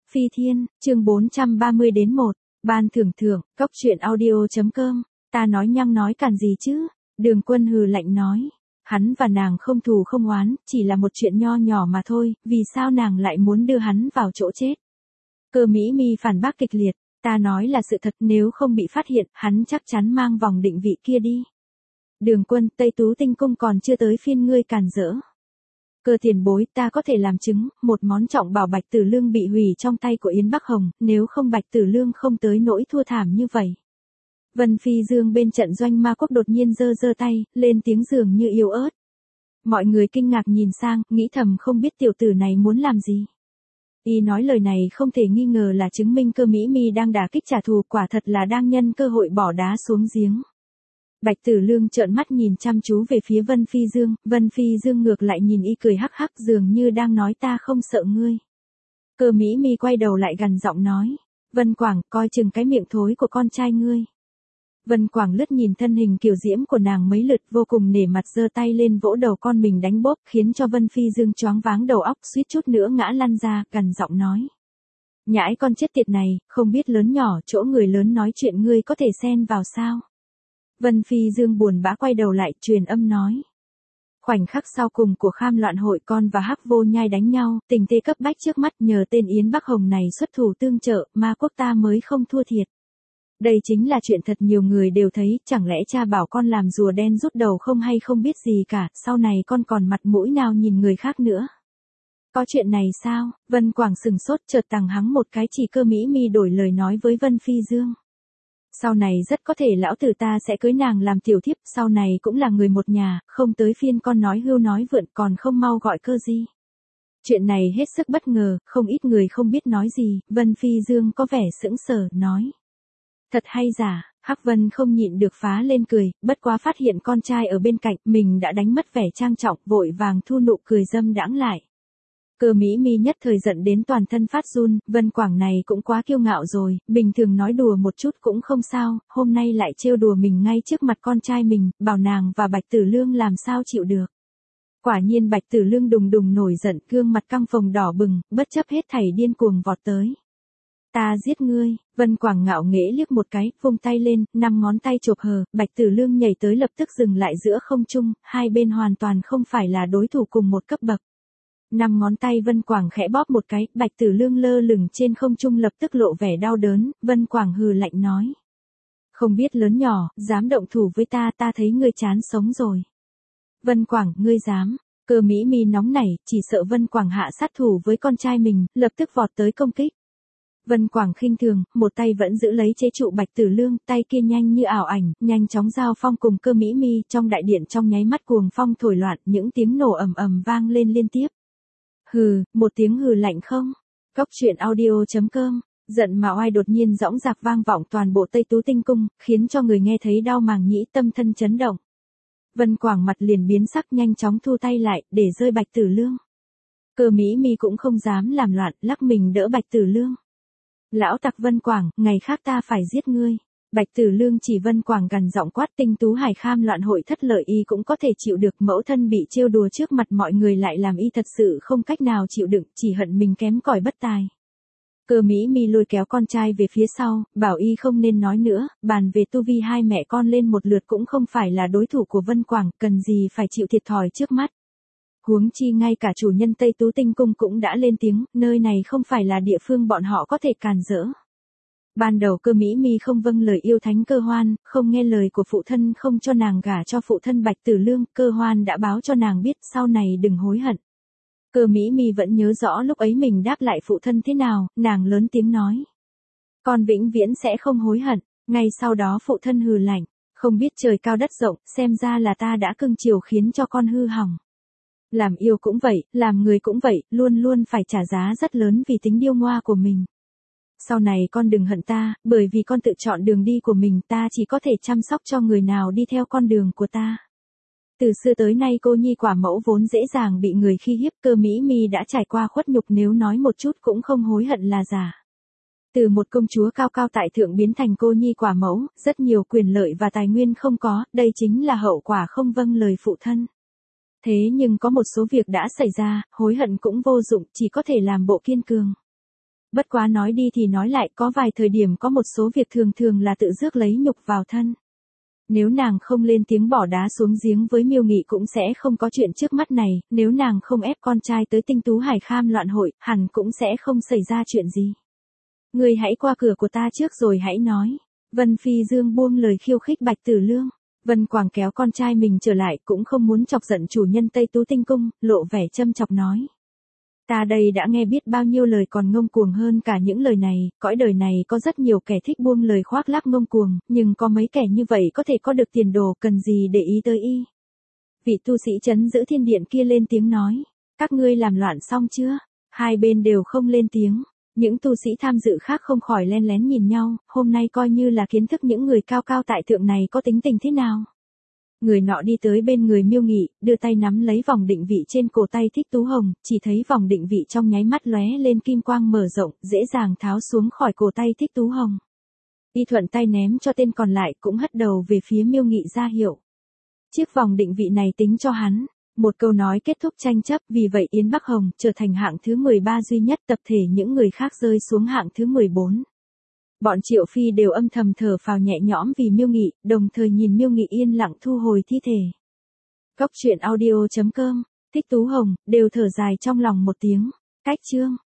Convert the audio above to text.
Phi Thiên, chương 430-1, ban thưởng thưởng, cốc truyện audio.com, ta nói nhăng nói càn gì chứ, Đường Quân hừ lạnh nói, hắn và nàng không thù không oán, chỉ là một chuyện nho nhỏ mà thôi, vì sao nàng lại muốn đưa hắn vào chỗ chết. Cơ Mỹ Mi phản bác kịch liệt, ta nói là sự thật, nếu không bị phát hiện, hắn chắc chắn mang vòng định vị kia đi. Đường Quân, Tây Tú Tinh Cung còn chưa tới phiên ngươi càn rỡ. Cơ tiền bối, ta có thể làm chứng, một món trọng bảo Bạch Tử Lương bị hủy trong tay của Yến Bắc Hồng, nếu không Bạch Tử Lương không tới nỗi thua thảm như vậy. Vân Phi Dương bên trận doanh ma quốc đột nhiên giơ tay, lên tiếng dường như yếu ớt. Mọi người kinh ngạc nhìn sang, nghĩ thầm không biết tiểu tử này muốn làm gì. Y nói lời này không thể nghi ngờ là chứng minh Cơ Mỹ Mi đang đả kích trả thù, quả thật là đang nhân cơ hội bỏ đá xuống giếng. Bạch Tử Lương trợn mắt nhìn chăm chú về phía Vân Phi Dương ngược lại nhìn y cười hắc hắc dường như đang nói ta không sợ ngươi. Cơ Mỹ Mi quay đầu lại gằn giọng nói, Vân Quảng, coi chừng cái miệng thối của con trai ngươi. Vân Quảng lướt nhìn thân hình kiều diễm của nàng mấy lượt vô cùng nể mặt giơ tay lên vỗ đầu con mình đánh bóp khiến cho Vân Phi Dương choáng váng đầu óc suýt chút nữa ngã lăn ra, gằn giọng nói. Nhãi con chết tiệt này, không biết lớn nhỏ chỗ người lớn nói chuyện ngươi có thể xen vào sao? Vân Phi Dương buồn bã quay đầu lại truyền âm nói. Khoảnh khắc sau cùng của kham loạn hội con và Hắc Vô Nhai đánh nhau, tình thế cấp bách trước mắt nhờ tên Yến Bắc Hồng này xuất thủ tương trợ, ma quốc ta mới không thua thiệt. Đây chính là chuyện thật nhiều người đều thấy, chẳng lẽ cha bảo con làm rùa đen rút đầu không hay không biết gì cả, sau này con còn mặt mũi nào nhìn người khác nữa. Có chuyện này sao? Vân Quảng sừng sốt chợt tằng hắng một cái chỉ Cơ Mỹ Mi đổi lời nói với Vân Phi Dương. Sau này rất có thể lão tử ta sẽ cưới nàng làm tiểu thiếp, sau này cũng là người một nhà, không tới phiên con nói hưu nói vượn còn không mau gọi Cơ Di. Chuyện này hết sức bất ngờ, không ít người không biết nói gì, Vân Phi Dương có vẻ sững sờ, nói. Thật hay giả, Hắc Vân không nhịn được phá lên cười, bất quá phát hiện con trai ở bên cạnh, mình đã đánh mất vẻ trang trọng, vội vàng thu nụ cười dâm đãng lại. Cơ Mỹ Mi nhất thời giận đến toàn thân phát run, Vân Quảng này cũng quá kiêu ngạo rồi, bình thường nói đùa một chút cũng không sao, hôm nay lại trêu đùa mình ngay trước mặt con trai mình, bảo nàng và Bạch Tử Lương làm sao chịu được. Quả nhiên Bạch Tử Lương đùng đùng nổi giận, gương mặt căng phồng đỏ bừng, bất chấp hết thảy điên cuồng vọt tới. Ta giết ngươi, Vân Quảng ngạo nghễ liếc một cái, vung tay lên, 5 ngón tay chộp hờ, Bạch Tử Lương nhảy tới lập tức dừng lại giữa không trung, hai bên hoàn toàn không phải là đối thủ cùng một cấp bậc. 5 ngón tay Vân Quảng khẽ bóp một cái, Bạch Tử Lương lơ lửng trên không trung lập tức lộ vẻ đau đớn, Vân Quảng hừ lạnh nói. Không biết lớn nhỏ, dám động thủ với ta, ta thấy ngươi chán sống rồi. Vân Quảng, ngươi dám. Cơ Mỹ Mi nóng nảy, chỉ sợ Vân Quảng hạ sát thủ với con trai mình, lập tức vọt tới công kích. Vân Quảng khinh thường, một tay vẫn giữ lấy chế trụ Bạch Tử Lương, tay kia nhanh như ảo ảnh, nhanh chóng giao phong cùng Cơ Mỹ Mi, trong đại điện trong nháy mắt cuồng phong thổi loạn, những tiếng nổ ầm ầm vang lên liên tiếp. Hừ, một tiếng hừ lạnh không? Cốc truyện audio.com, giận mà oai đột nhiên dõng dạc vang vọng toàn bộ Tây Tú Tinh Cung, khiến cho người nghe thấy đau màng nhĩ tâm thân chấn động. Vân Quảng mặt liền biến sắc nhanh chóng thu tay lại, để rơi Bạch Tử Lương. Cơ Mỹ Mi cũng không dám làm loạn, lắc mình đỡ Bạch Tử Lương. Lão tặc Vân Quảng, ngày khác ta phải giết ngươi. Bạch Tử Lương chỉ Vân Quảng gằn giọng quát Tinh Tú Hải kham loạn hội thất lợi y cũng có thể chịu được, mẫu thân bị trêu đùa trước mặt mọi người lại làm y thật sự không cách nào chịu đựng, chỉ hận mình kém cỏi bất tài. Cơ Mỹ Mi lôi kéo con trai về phía sau, bảo y không nên nói nữa, bàn về tu vi hai mẹ con lên một lượt cũng không phải là đối thủ của Vân Quảng, cần gì phải chịu thiệt thòi trước mắt. Huống chi ngay cả chủ nhân Tây Tú Tinh Cung cũng đã lên tiếng, nơi này không phải là địa phương bọn họ có thể càn rỡ. Ban đầu Cơ Mỹ Mi không vâng lời yêu thánh Cơ Hoan, không nghe lời của phụ thân không cho nàng gả cho phụ thân Bạch Tử Lương, Cơ Hoan đã báo cho nàng biết sau này đừng hối hận. Cơ Mỹ Mi vẫn nhớ rõ lúc ấy mình đáp lại phụ thân thế nào, nàng lớn tiếng nói. Con vĩnh viễn sẽ không hối hận, ngay sau đó phụ thân hừ lạnh, không biết trời cao đất rộng, xem ra là ta đã cưng chiều khiến cho con hư hỏng. Làm yêu cũng vậy, làm người cũng vậy, luôn luôn phải trả giá rất lớn vì tính điêu ngoa của mình. Sau này con đừng hận ta, bởi vì con tự chọn đường đi của mình, ta chỉ có thể chăm sóc cho người nào đi theo con đường của ta. Từ xưa tới nay cô nhi quả mẫu vốn dễ dàng bị người khi hiếp, Cơ Mỹ Mi đã trải qua khuất nhục, nếu nói một chút cũng không hối hận là giả. Từ một công chúa cao cao tại thượng biến thành cô nhi quả mẫu, rất nhiều quyền lợi và tài nguyên không có, đây chính là hậu quả không vâng lời phụ thân. Thế nhưng có một số việc đã xảy ra, hối hận cũng vô dụng, chỉ có thể làm bộ kiên cường. Bất quá nói đi thì nói lại, có vài thời điểm có một số việc thường thường là tự rước lấy nhục vào thân. Nếu nàng không lên tiếng bỏ đá xuống giếng với Miêu Nghị cũng sẽ không có chuyện trước mắt này, nếu nàng không ép con trai tới Tinh Tú Hải Kham loạn hội, hẳn cũng sẽ không xảy ra chuyện gì. Ngươi hãy qua cửa của ta trước rồi hãy nói. Vân Phi Dương buông lời khiêu khích Bạch Tử Lương. Vân Quảng kéo con trai mình trở lại, cũng không muốn chọc giận chủ nhân Tây Tú Tinh Cung, lộ vẻ châm chọc nói. Ta đây đã nghe biết bao nhiêu lời còn ngông cuồng hơn cả những lời này, cõi đời này có rất nhiều kẻ thích buông lời khoác lác ngông cuồng, nhưng có mấy kẻ như vậy có thể có được tiền đồ, cần gì để ý tới y. Vị tu sĩ trấn giữ thiên điện kia lên tiếng nói, các ngươi làm loạn xong chưa? Hai bên đều không lên tiếng. Những tu sĩ tham dự khác không khỏi len lén nhìn nhau, hôm nay coi như là kiến thức những người cao cao tại thượng này có tính tình thế nào. Người nọ đi tới bên người Miêu Nghị, đưa tay nắm lấy vòng định vị trên cổ tay Thích Tú Hồng, chỉ thấy vòng định vị trong nháy mắt lóe lên kim quang mở rộng, dễ dàng tháo xuống khỏi cổ tay Thích Tú Hồng. Y thuận tay ném cho tên còn lại, cũng hất đầu về phía Miêu Nghị ra hiệu. Chiếc vòng định vị này tính cho hắn. Một câu nói kết thúc tranh chấp, vì vậy Yến Bắc Hồng trở thành hạng thứ 13 duy nhất, tập thể những người khác rơi xuống hạng thứ 14. Bọn Triệu Phi đều âm thầm thở phào nhẹ nhõm vì Miêu Nghị, đồng thời nhìn Miêu Nghị yên lặng thu hồi thi thể. Cốc truyện audio.com, Thích Tú Hồng, đều thở dài trong lòng một tiếng. Cách chương.